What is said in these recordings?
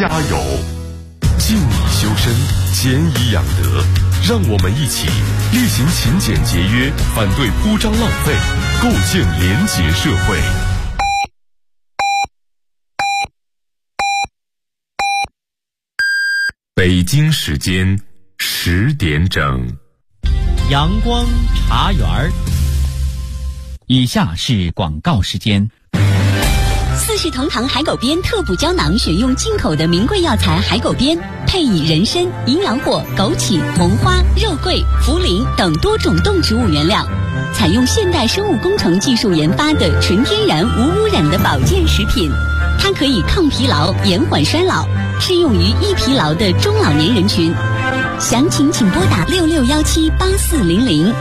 加油！静以修身，俭以养德，让我们一起厉行勤俭节约，反对铺张浪费，构建廉洁社会。北京时间10点整， 阳光茶园儿。以下是广告时间。 四世同堂海狗鞭特补胶囊，选用进口的名贵药材海狗鞭，配以人参、营养果、枸杞、红花、肉桂、茯苓等多种动植物原料，采用现代生物工程技术研发的纯天然无污染的保健食品。它可以抗疲劳、延缓衰老，适用于易疲劳的中老年人群。详情请拨打66178400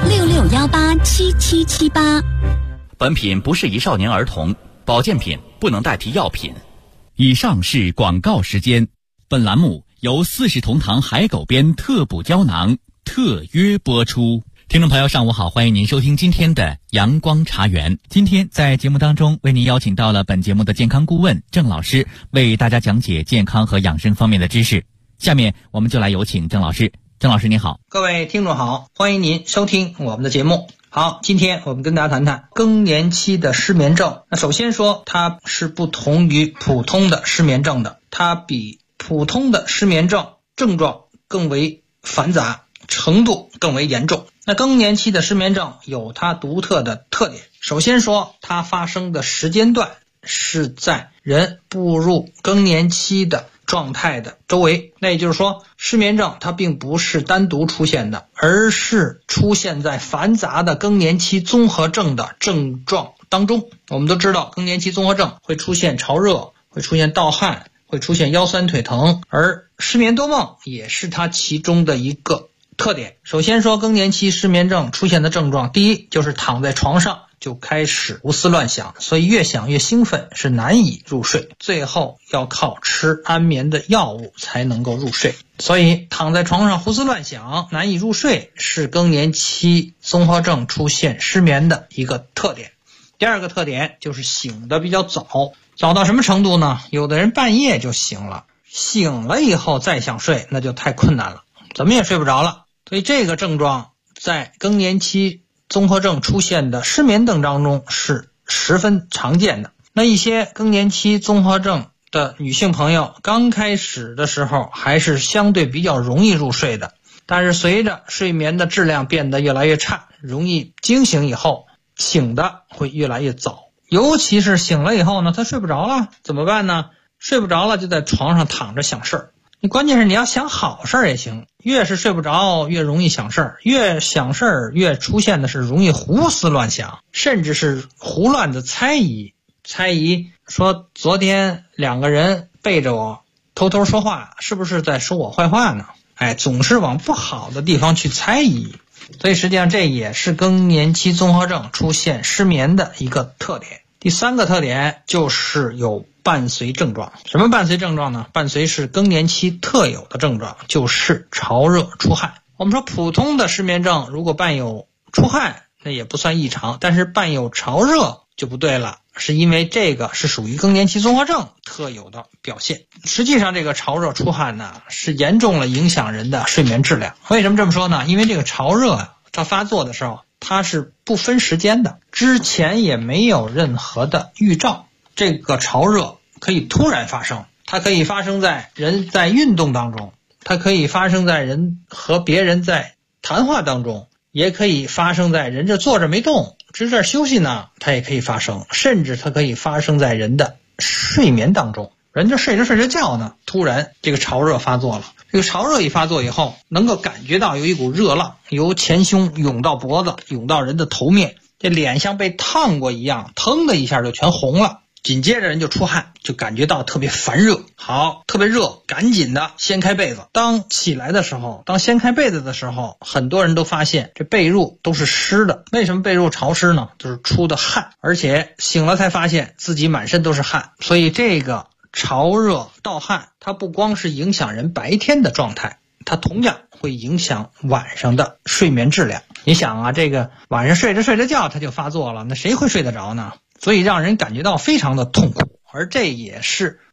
66187778。 本品不适宜少年儿童，保健品不能代替药品。以上是广告时间。本栏目由四世同堂海狗鞭特补胶囊特约播出。听众朋友上午好，欢迎您收听今天的阳光茶园。今天在节目当中为您邀请到了本节目的健康顾问郑老师，为大家讲解健康和养生方面的知识。下面我们就来有请郑老师。郑老师您好。 各位听众好，欢迎您收听我们的节目。好，今天我们跟大家谈谈更年期的失眠症。那首先说它是不同于普通的失眠症的，它比普通的失眠症症状更为繁杂，程度更为严重。那更年期的失眠症有它独特的特点。首先说它发生的时间段是在人步入更年期的状态的周围，那也就是说失眠症它并不是单独出现的，而是出现在繁杂的更年期综合症的症状当中。我们都知道更年期综合症会出现潮热，会出现盗汗，会出现腰酸腿疼，而失眠多梦也是它其中的一个特点。首先说更年期失眠症出现的症状，第一就是躺在床上就开始胡思乱想，所以越想越兴奋，是难以入睡，最后要靠吃安眠的药物才能够入睡。所以躺在床上胡思乱想，难以入睡，是更年期综合症出现失眠的一个特点。第二个特点就是醒得比较早，早到什么程度呢？有的人半夜就醒了，醒了以后再想睡，那就太困难了，怎么也睡不着了。所以这个症状在更年期综合症出现的失眠症当中是十分常见的。那一些更年期综合症的女性朋友刚开始的时候还是相对比较容易入睡的，但是随着睡眠的质量变得越来越差，容易惊醒以后醒的会越来越早，尤其是醒了以后呢，她睡不着了，怎么办呢？睡不着了就在床上躺着想事儿。你关键是你要想好事儿也行，越是睡不着越容易想事儿，越想事儿越出现的是容易胡思乱想，甚至是胡乱的猜疑说昨天两个人背着我偷偷说话，是不是在说我坏话呢？总是往不好的地方去猜疑。所以实际上这也是更年期综合症出现失眠的一个特点。第三个特点就是有伴随症状。什么伴随症状呢？伴随是更年期特有的症状，就是潮热出汗。我们说普通的失眠症如果伴有出汗那也不算异常，但是伴有潮热就不对了，是因为这个是属于更年期综合症特有的表现。实际上这个潮热出汗呢是严重了影响人的睡眠质量。为什么这么说呢？因为这个潮热它发作的时候它是不分时间的，之前也没有任何的预兆。这个潮热可以突然发生，它可以发生在人在运动当中，它可以发生在人和别人在谈话当中，也可以发生在人这坐着没动只是这儿休息呢，它也可以发生，甚至它可以发生在人的睡眠当中，人这睡着觉呢，突然这个潮热发作了。这个潮热一发作以后，能够感觉到有一股热浪由前胸涌到脖子，涌到人的头面，这脸像被烫过一样，腾的一下就全红了，紧接着人就出汗，就感觉到特别烦热。好，特别热，赶紧的掀开被子。当起来的时候，当掀开被子的时候，很多人都发现这被褥都是湿的。为什么被褥潮湿呢？就是出的汗，而且醒了才发现自己满身都是汗。所以这个潮热盗汗它不光是影响人白天的状态，它同样会影响晚上的睡眠质量。你想啊，这个晚上睡着觉它就发作了，那谁会睡得着呢？所以让人感觉到非常的痛苦，而这也是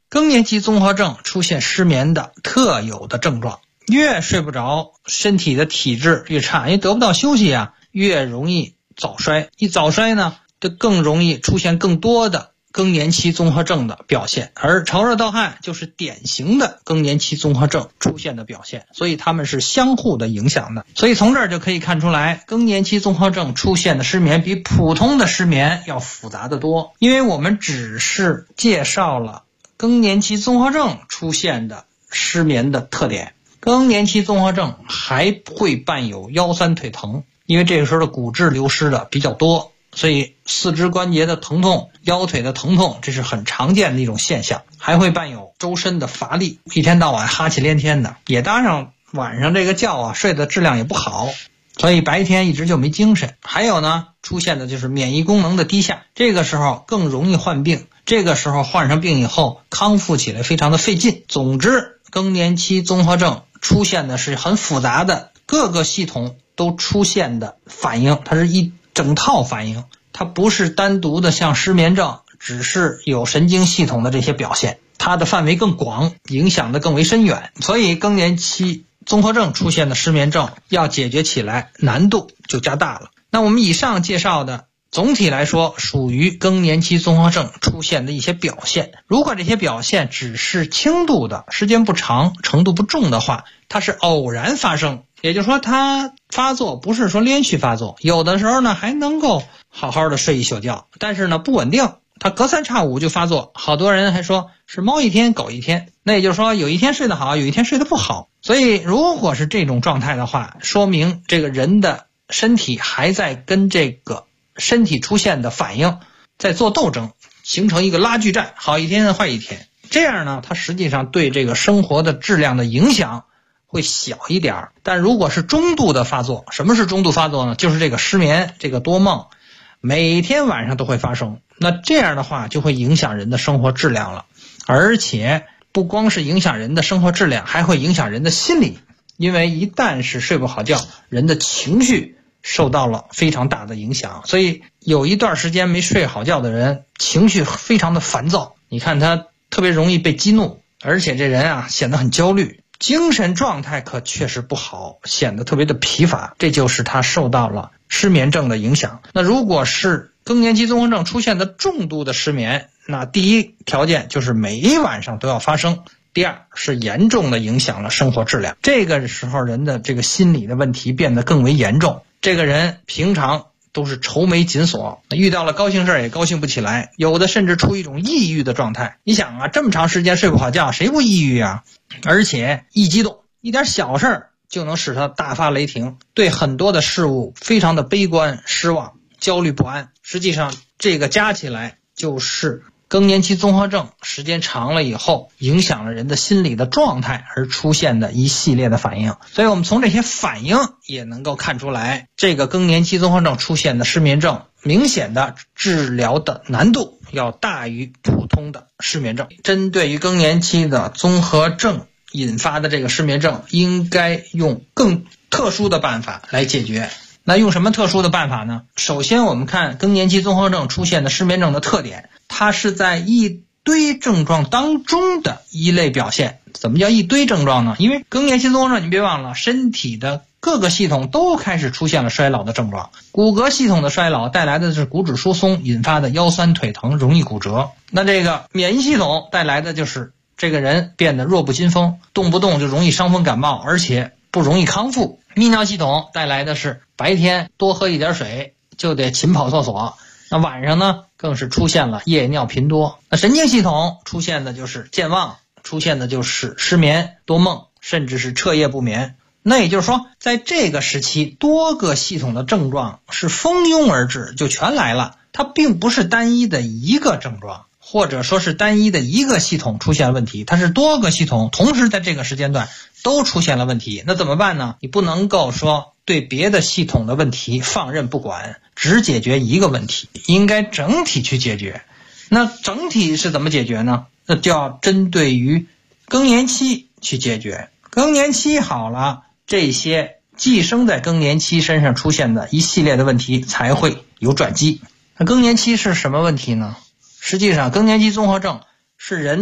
更年期综合症出现失眠的特有的症状，越睡不着，身体的体质越差，因为得不到休息啊，越容易早衰。一早衰呢，就更容易出现更多的更年期综合症的表现，而潮热盗汗就是典型的更年期综合症出现的表现，所以它们是相互的影响的。所以从这儿就可以看出来，更年期综合症出现的失眠比普通的失眠要复杂得多。因为我们只是介绍了更年期综合症出现的失眠的特点，更年期综合症还会伴有腰酸腿疼，因为这个时候的骨质流失的比较多，所以四肢关节的疼痛、腰腿的疼痛，这是很常见的一种现象。还会伴有周身的乏力，一天到晚哈气连天的，也搭上晚上这个觉啊，睡的质量也不好，所以白天一直就没精神。还有呢，出现的就是免疫功能的低下，这个时候更容易患病，这个时候患上病以后康复起来非常的费劲。总之，更年期综合症出现的是很复杂的，各个系统都出现的反应，它是一整套反应，它不是单独的像失眠症只是有神经系统的这些表现，它的范围更广，影响的更为深远。所以更年期综合症出现的失眠症要解决起来难度就加大了。那我们以上介绍的总体来说属于更年期综合症出现的一些表现，如果这些表现只是轻度的，时间不长，程度不重的话，它是偶然发生，也就是说它发作不是说连续发作，有的时候呢还能够好好的睡一宿觉，但是呢不稳定，它隔三差五就发作，好多人还说是猫一天狗一天，那也就是说有一天睡得好，有一天睡得不好。所以如果是这种状态的话，说明这个人的身体还在跟这个身体出现的反应在做斗争，形成一个拉锯战，好一天坏一天。这样呢，它实际上对这个生活的质量的影响会小一点。但如果是中度的发作，什么是中度发作呢？就是这个失眠，这个多梦，每天晚上都会发生。那这样的话就会影响人的生活质量了，而且不光是影响人的生活质量，还会影响人的心理。因为一旦是睡不好觉，人的情绪受到了非常大的影响，所以有一段时间没睡好觉的人，情绪非常的烦躁，你看他特别容易被激怒，而且这人啊显得很焦虑，精神状态可确实不好，显得特别的疲乏，这就是他受到了失眠症的影响。那如果是更年期综合症出现的重度的失眠，那第一条件就是每一晚上都要发生，第二是严重的影响了生活质量。这个时候人的这个心理的问题变得更为严重，这个人平常都是愁眉紧锁，遇到了高兴事也高兴不起来，有的甚至处于一种抑郁的状态。你想啊，这么长时间睡不好觉，谁不抑郁啊？而且一激动，一点小事就能使他大发雷霆，对很多的事物非常的悲观失望，焦虑不安。实际上这个加起来就是更年期综合症时间长了以后影响了人的心理的状态而出现的一系列的反应。所以我们从这些反应也能够看出来，这个更年期综合症出现的失眠症明显的治疗的难度要大于普通的失眠症。针对于更年期的综合症引发的这个失眠症，应该用更特殊的办法来解决。那用什么特殊的办法呢？首先我们看更年期综合症出现的失眠症的特点，它是在一堆症状当中的一类表现。怎么叫一堆症状呢？因为更年期综合症你别忘了，身体的各个系统都开始出现了衰老的症状，骨骼系统的衰老带来的是骨质疏松引发的腰酸腿疼，容易骨折。那这个免疫系统带来的就是这个人变得弱不禁风，动不动就容易伤风感冒，而且不容易康复。泌尿系统带来的是白天多喝一点水就得勤跑厕所，那晚上呢更是出现了夜尿频多。那神经系统出现的就是健忘，出现的就是失眠多梦，甚至是彻夜不眠。那也就是说，在这个时期多个系统的症状是蜂拥而至，就全来了，它并不是单一的一个症状，或者说是单一的一个系统出现问题，它是多个系统同时在这个时间段都出现了问题。那怎么办呢？你不能够说对别的系统的问题放任不管，只解决一个问题，应该整体去解决。那整体是怎么解决呢？那就要针对于更年期去解决。更年期好了，这些寄生在更年期身上出现的一系列的问题才会有转机。那更年期是什么问题呢？实际上更年期综合症是人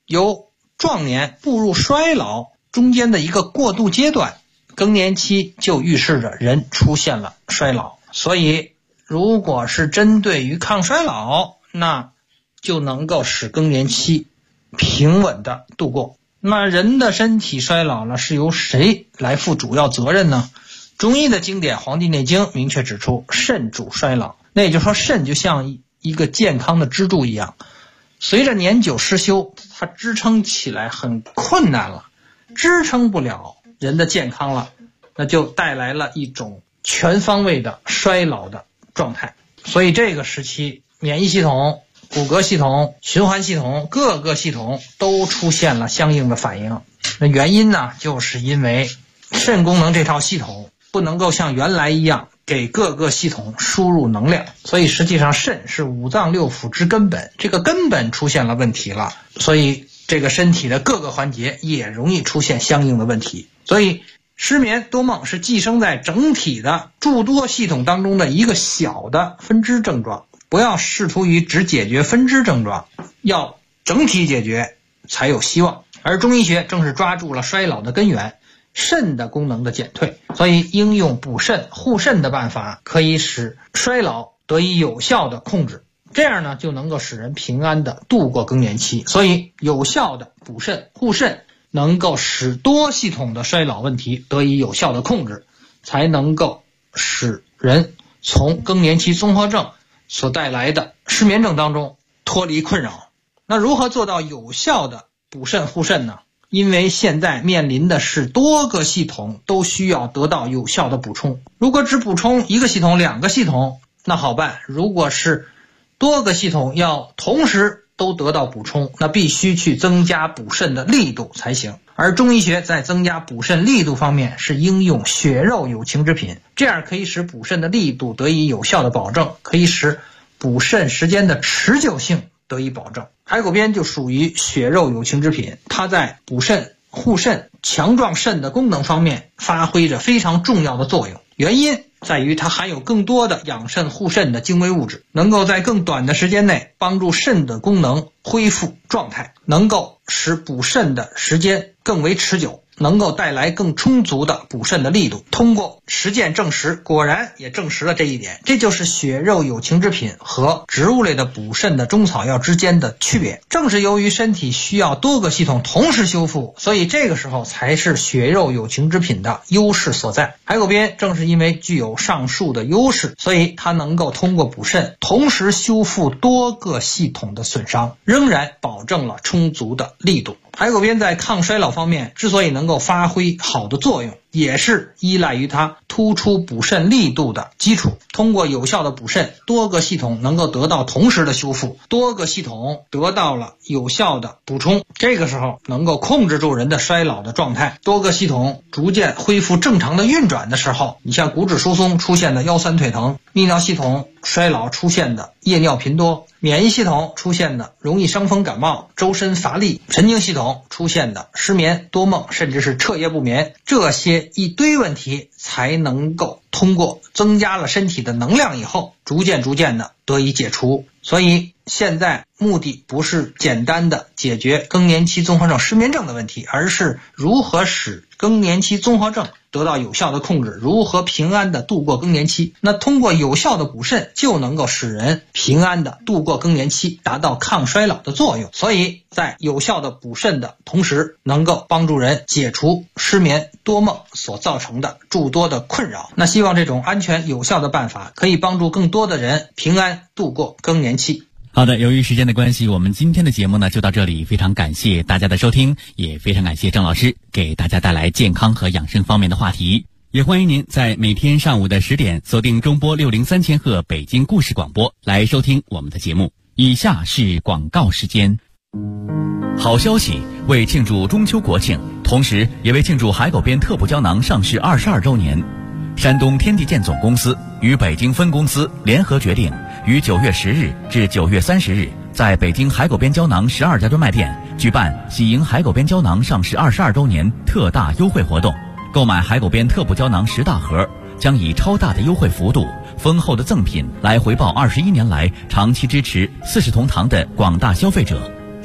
由壮年步入衰老中间的一个过渡阶段，更年期就预示着人出现了衰老。所以如果是针对于抗衰老，那就能够使更年期平稳的度过。那人的身体衰老了，是由谁来负主要责任呢？中医的经典《黄帝内经》明确指出，肾主衰老。那也就是说，肾就像一个健康的支柱一样，随着年久失修，它支撑起来很困难了，支撑不了人的健康了，那就带来了一种全方位的衰老的状态。所以这个时期，免疫系统、骨骼系统、循环系统各个系统都出现了相应的反应。那原因呢，就是因为肾功能这套系统不能够像原来一样给各个系统输入能量，所以实际上肾是五脏六腑之根本，这个根本出现了问题了，所以这个身体的各个环节也容易出现相应的问题。所以失眠多梦是寄生在整体的诸多系统当中的一个小的分支症状，不要试图于只解决分支症状，要整体解决才有希望。而中医学正是抓住了衰老的根源，肾的功能的减退，所以应用补肾护肾的办法，可以使衰老得以有效的控制，这样呢就能够使人平安的度过更年期。所以有效的补肾护肾能够使多系统的衰老问题得以有效的控制，才能够使人从更年期综合症所带来的失眠症当中脱离困扰。那如何做到有效的补肾护肾呢？因为现在面临的是多个系统都需要得到有效的补充，如果只补充一个系统、两个系统那好办，如果是多个系统要同时都得到补充，那必须去增加补肾的力度才行。而中医学在增加补肾力度方面是应用血肉有情之品，这样可以使补肾的力度得以有效的保证，可以使补肾时间的持久性得以保证。海狗鞭就属于血肉有情之品，它在补肾护肾强壮肾的功能方面发挥着非常重要的作用，原因在于它含有更多的养肾护肾的精微物质，能够在更短的时间内帮助肾的功能恢复状态，能够使补肾的时间更为持久，能够带来更充足的补肾的力度。通过实践证实，果然也证实了这一点，这就是血肉有情之品和植物类的补肾的中草药之间的区别。正是由于身体需要多个系统同时修复，所以这个时候才是血肉有情之品的优势所在。海狗鞭正是因为具有上述的优势，所以它能够通过补肾同时修复多个系统的损伤，仍然保证了充足的力度。海狗鞭在抗衰老方面之所以能够发挥好的作用，也是依赖于它突出补肾力度的基础。通过有效的补肾，多个系统能够得到同时的修复，多个系统得到了有效的补充，这个时候能够控制住人的衰老的状态。多个系统逐渐恢复正常的运转的时候，你像骨质疏松出现的腰酸腿疼，泌尿系统衰老出现的夜尿频多，免疫系统出现的容易伤风感冒、周身乏力，神经系统出现的失眠多梦，甚至是彻夜不眠，这些一堆问题才能够通过增加了身体的能量以后，逐渐的得以解除。所以现在目的不是简单的解决更年期综合症失眠症的问题，而是如何使更年期综合症得到有效的控制，如何平安的度过更年期。那通过有效的补肾就能够使人平安的度过更年期，达到抗衰老的作用。所以在有效的补肾的同时，能够帮助人解除失眠多梦所造成的诸多的困扰。那希望这种安全有效的办法可以帮助更多的人平安度过更年期。 好的，由于时间的关系，我们今天的节目呢就到这里，非常感谢大家的收听，也非常感谢郑老师给大家带来健康和养生方面的话题。也欢迎您在每天上午的10点锁定中波603千赫北京故事广播来收听我们的节目。以下是广告时间。好消息，为庆祝中秋国庆，同时也为庆祝海狗鞭特补胶囊上市22周年，山东天地健总公司与北京分公司联合决定，于9月10日至9月30日，在北京海狗鞭胶囊12家专卖店举办喜迎海狗鞭胶囊上市22周年特大优惠活动。购买海狗鞭特补胶囊10大盒，将以超大的优惠幅度、丰厚的赠品来回报21年来长期支持四世同堂的广大消费者。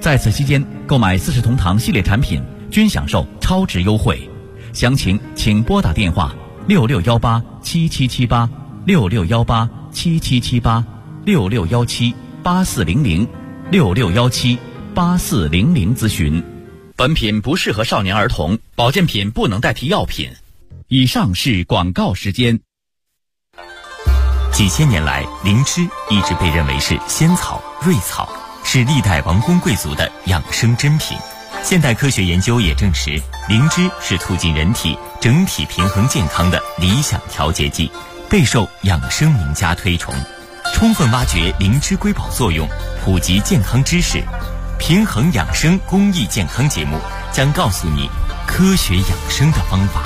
在此期间购买四世同堂系列产品均享受超值优惠，详情请拨打电话66187778 66187778 66178400 66178400咨询。本品不适合少年儿童，保健品不能代替药品。以上是广告时间。 几千年来，灵芝一直被认为是仙草、瑞草，是历代王公贵族的养生珍品。现代科学研究也证实，灵芝是促进人体整体平衡健康的理想调节剂，备受养生名家推崇。充分挖掘灵芝瑰宝作用，普及健康知识，平衡养生公益健康节目将告诉你科学养生的方法。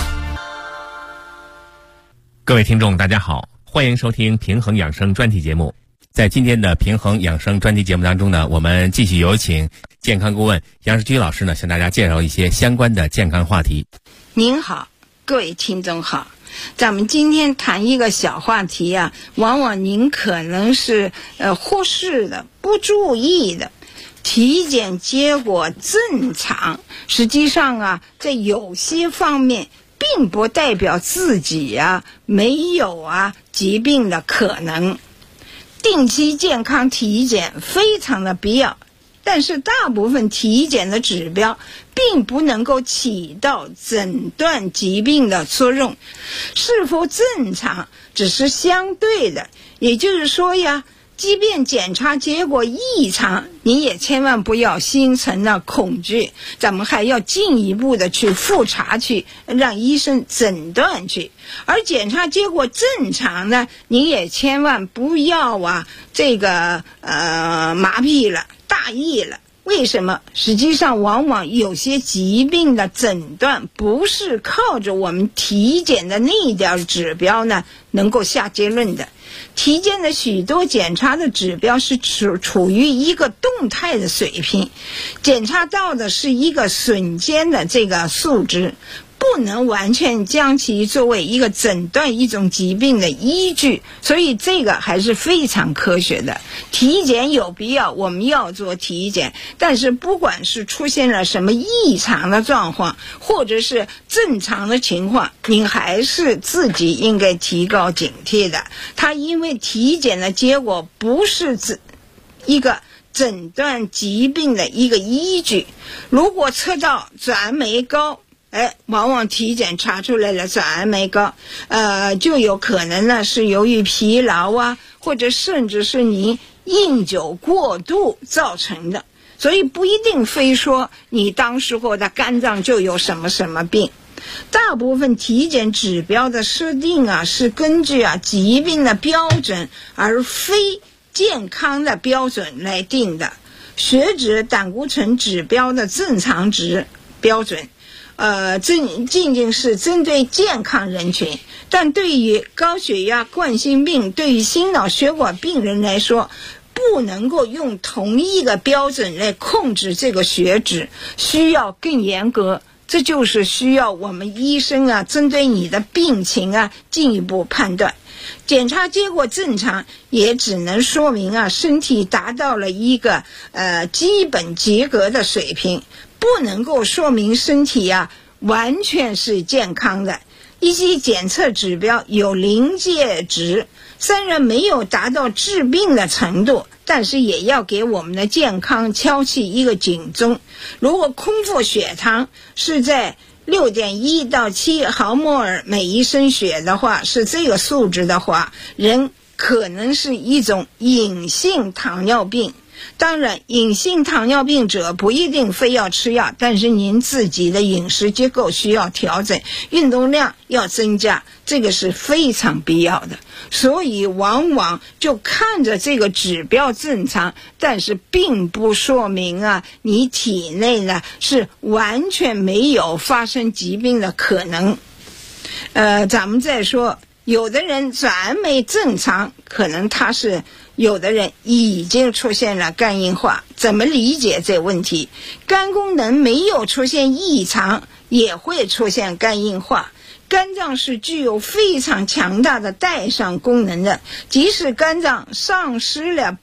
各位听众大家好，欢迎收听平衡养生专题节目。在今天的平衡养生专题节目当中呢，我们继续有请健康顾问杨世居老师呢，向大家介绍一些相关的健康话题。 您好，各位听众好，咱们今天谈一个小话题啊，往往您可能是忽视的、不注意的。体检结果正常，实际上啊，在有些方面并不代表自己没有疾病的可能。定期健康体检非常的必要，但是大部分体检的指标并不能够起到诊断疾病的作用，是否正常只是相对的。也就是说呀，即便检查结果异常，你也千万不要心存了恐惧，咱们还要进一步的去复查去，让医生诊断去。而检查结果正常呢，你也千万不要麻痹了、大意了。为什么？实际上往往有些疾病的诊断不是靠着我们体检的那点指标呢能够下结论的。体检的许多检查的指标是处于一个动态的水平，检查到的是一个瞬间的这个数值，不能完全将其作为一个诊断一种疾病的依据，所以这个还是非常科学的。体检有必要，我们要做体检，但是不管是出现了什么异常的状况，或者是正常的情况，您还是自己应该提高警惕的。它因为体检的结果不是一个诊断疾病的一个依据。如果测到转氨酶高，往往体检查出来了转氨酶高，就有可能呢是由于疲劳或者甚至是你饮酒过度造成的，所以不一定非说你当时候的肝脏就有什么什么病。大部分体检指标的设定是根据疾病的标准而非健康的标准来定的。血脂、胆固醇指标的正常值标准仅仅是针对健康人群，但对于高血压、冠心病、对于心脑血管病人来说，不能够用同一个标准来控制这个血脂，需要更严格。这就是需要我们医生针对你的病情进一步判断。检查结果正常也只能说明身体达到了一个基本及格的水平，不能够说明身体完全是健康的。一些检测指标有临界值，虽然没有达到治病的程度，但是也要给我们的健康敲起一个警钟。如果空腹血糖是在6.1到7毫摩尔每一升血的话，是这个数值的话，人可能是一种隐性糖尿病。当然，隐性糖尿病者不一定非要吃药，但是您自己的饮食结构需要调整，运动量要增加，这个是非常必要的。所以往往就看着这个指标正常，但是并不说明你体内呢是完全没有发生疾病的可能。咱们再说，有的人转氨酶正常，可能他是有的人已经出现了肝硬化。怎么理解这问题？肝功能没有出现异常， 也会出现肝硬化。肝脏是具有非常强大的代偿功能的，即使肝脏丧失了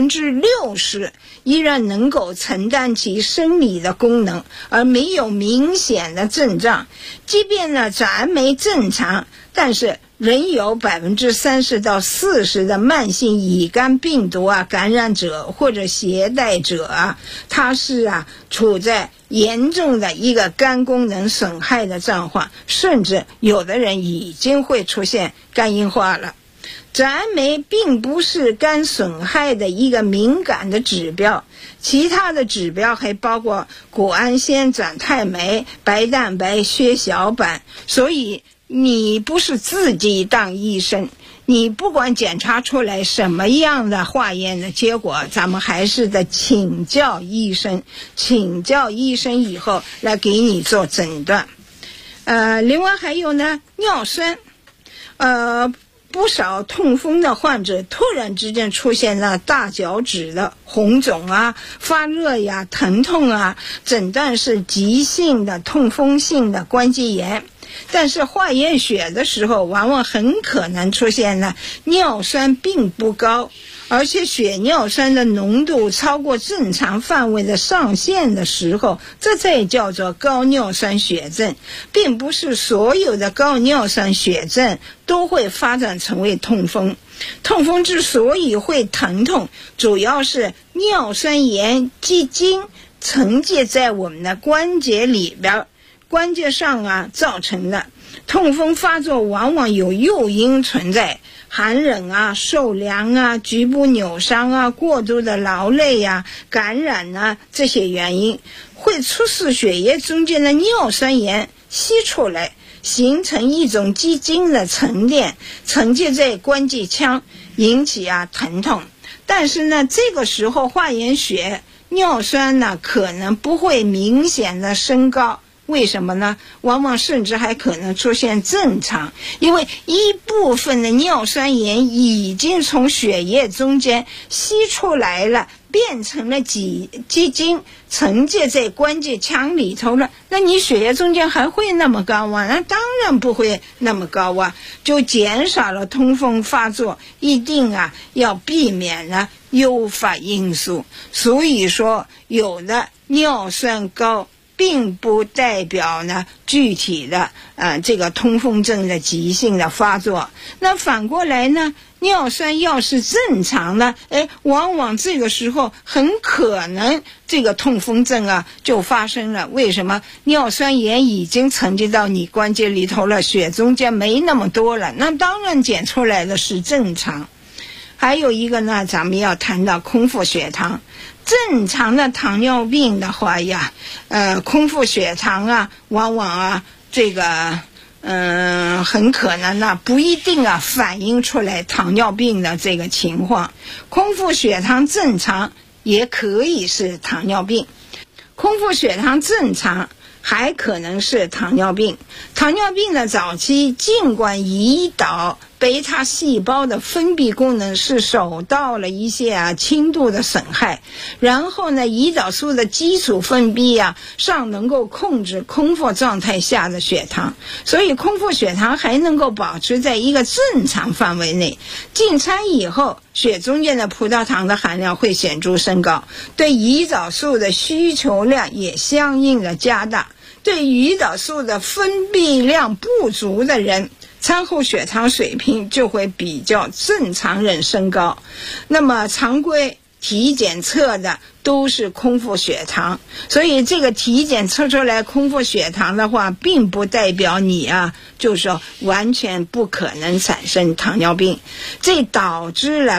60%，依然能够承担其生理的功能，而没有明显的症状。即便呢咱酶正常，但是仍有30%到40%的慢性乙肝病毒感染者或者携带者他是处在严重的一个肝功能损害的状况，甚至有的人已经会出现肝硬化了。咱酶并不是肝损害的一个敏感的指标，其他的指标还包括谷氨酰转肽酶、白蛋白、血小板。所以你不是自己当医生，你不管检查出来什么样的化验的结果，咱们还是得请教医生以后来给你做诊断。另外还有呢，尿酸，不少痛风的患者突然之间出现了大脚趾的红肿发热疼痛诊断是急性的痛风性的关节炎。但是化验血的时候往往很可能出现了尿酸并不高，而且血尿酸的浓度超过正常范围的上限的时候，这才叫做高尿酸血症。并不是所有的高尿酸血症都会发展成为痛风。痛风之所以会疼痛，主要是尿酸盐积晶沉积在我们的关节里边，关节上造成的。痛风发作往往有诱因存在，寒冷受凉局部扭伤过度的劳累感染这些原因会促使血液中间的尿酸盐析出来，形成一种积晶的沉淀，沉积在关节腔，引起疼痛。但是呢，这个时候化验血尿酸呢可能不会明显的升高。为什么呢？往往甚至还可能出现正常，因为一部分的尿酸盐已经从血液中间吸出来了，变成了积晶沉积在关节腔里头了。那你血液中间还会那么高吗？那当然不会那么高就减少了痛风发作，一定要避免了诱发因素。所以说有的尿酸高并不代表呢具体的这个痛风症的急性的发作。那反过来呢，尿酸要是正常的，往往这个时候很可能这个痛风症就发生了。为什么？尿酸盐已经沉积到你关节里头了，血中间没那么多了，那当然检出来的是正常。还有一个呢，咱们要谈到空腹血糖。正常的糖尿病的话空腹血糖往往这个很可能不一定反映出来糖尿病的这个情况。空腹血糖正常也可以是糖尿病，空腹血糖正常还可能是糖尿病。糖尿病的早期，尽管胰岛贝塔细胞的分泌功能是受到了一些轻度的损害，然后呢，胰岛素的基础分泌尚能够控制空腹状态下的血糖，所以空腹血糖还能够保持在一个正常范围内。进餐以后，血中间的葡萄糖的含量会显著升高，对胰岛素的需求量也相应的加大。对胰岛素的分泌量不足的人，餐后血糖水平就会比较正常人升高。那么常规体检测的都是空腹血糖，所以这个体检测出来空腹血糖的话，并不代表你就是说完全不可能产生糖尿病。这导致了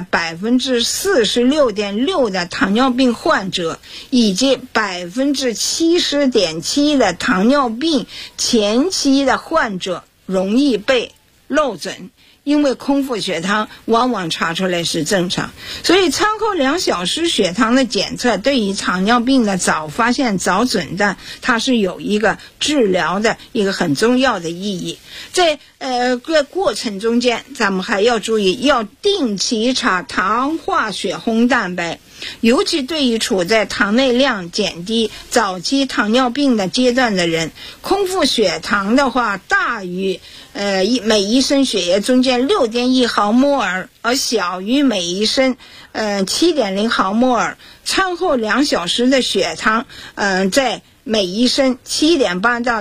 46.6%的糖尿病患者以及70.7%的糖尿病前期的患者容易被漏诊，因为空腹血糖往往查出来是正常。所以餐后2小时血糖的检测对于糖尿病的早发现早诊断，它是有一个治疗的一个很重要的意义。在过程中间，咱们还要注意要定期查糖化血红蛋白。 尤其对于处在糖内量减低、早期糖尿病的阶段的人，空腹血糖的话大于每一升血液中间 6.1 毫摩尔，而小于每一升7.0 毫摩尔。餐后2小时的血糖在每一升 7.8 到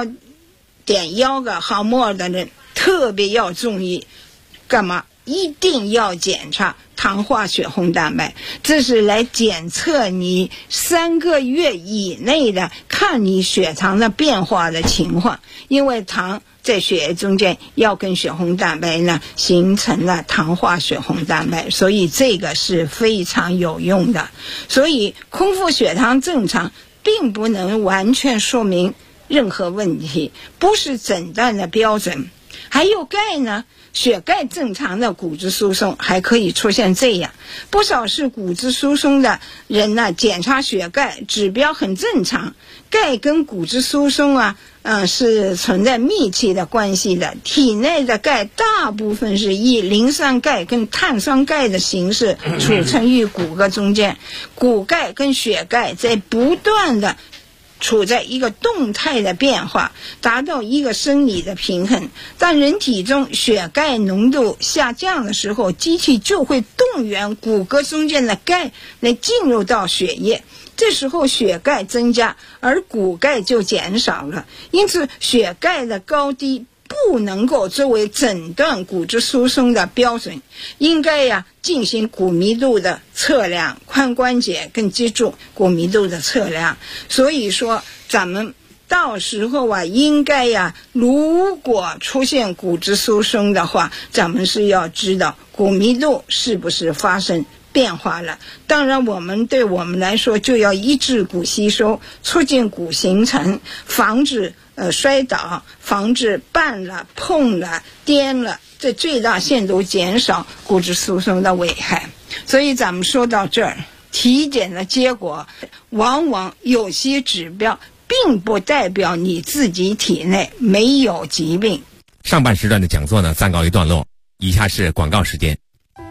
11.1个毫摩尔的人特别要注意干嘛？一定要检查糖化血红蛋白，这是来检测你3个月以内的看你血糖的变化的情况，因为糖在血液中间要跟血红蛋白呢形成了糖化血红蛋白，所以这个是非常有用的。所以空腹血糖正常并不能完全说明任何问题，不是诊断的标准。还有钙呢，血钙正常的骨质疏松还可以出现这样，不少是骨质疏松的人呢，检查血钙指标很正常，钙跟骨质疏松是存在密切的关系的。体内的钙大部分是以磷酸钙跟碳酸钙的形式储存于骨骼中间，骨钙跟血钙在不断的处在一个动态的变化，达到一个生理的平衡。当人体中血钙浓度下降的时候，机体就会动员骨骼中间的钙来进入到血液，这时候血钙增加，而骨钙就减少了。因此血钙的高低不能够作为诊断骨质疏松的标准，应该进行骨密度的测量，髋关节跟脊柱骨密度的测量。所以说咱们到时候应该如果出现骨质疏松的话，咱们是要知道骨密度是不是发生变化了。当然对我们来说就要抑制骨吸收，促进骨形成，防止摔倒，防止绊了、碰了、颠了，这最大限度减少骨质疏松的危害。所以咱们说到这儿，体检的结果往往有些指标并不代表你自己体内没有疾病。 上半时段的讲座呢暂告一段落，以下是广告时间。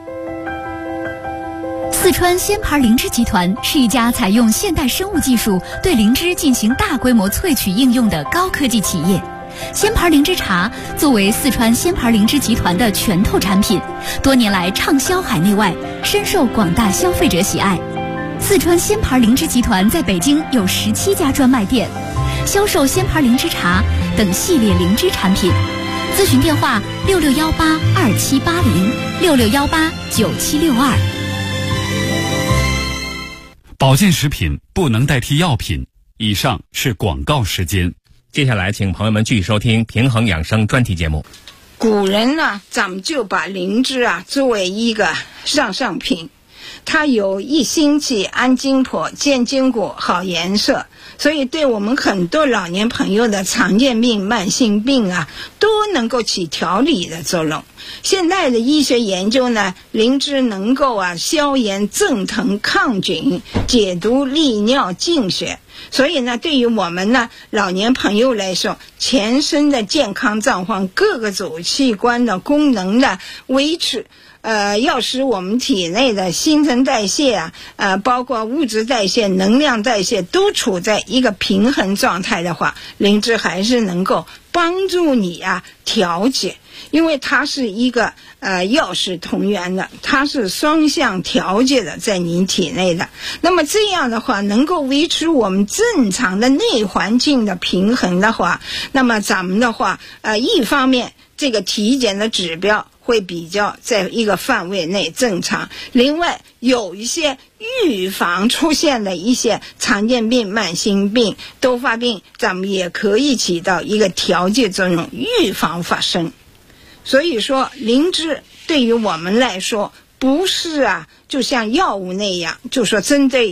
四川仙牌灵芝集团是一家采用现代生物技术对灵芝进行大规模萃取应用的高科技企业。仙牌灵芝茶作为四川仙牌灵芝集团的拳头产品，多年来畅销海内外，深受广大消费者喜爱。四川仙牌灵芝集团在北京有17家专卖店，销售仙牌灵芝茶等系列灵芝产品。咨询电话66182780，66189762。 保健食品不能代替药品。以上是广告时间。 接下来请朋友们继续收听平衡养生专题节目。 古人呢，咱们就把灵芝作为一个上品，它有益心气、安筋魄、健筋骨、好颜色，所以对我们很多老年朋友的常见病、慢性病都能够起调理的作用。现代的医学研究呢，灵芝能够消炎、镇疼、抗菌、解毒、利尿、净血。所以呢，对于我们呢老年朋友来说，全身的健康状况、各个组器官的功能的维持，要使我们体内的新陈代谢包括物质代谢、能量代谢都处在一个平衡状态的话，灵芝还是能够帮助你调节。因为它是一个药食同源的，它是双向调节的在你体内的。那么这样的话能够维持我们正常的内环境的平衡的话，那么咱们的话一方面这个体检的指标会比较在一个范围内正常，另外有一些预防出现的一些常见病、慢性病、多发病，咱们也可以起到一个调节作用，预防发生。所以说灵芝对于我们来说不是就像药物那样，就说针对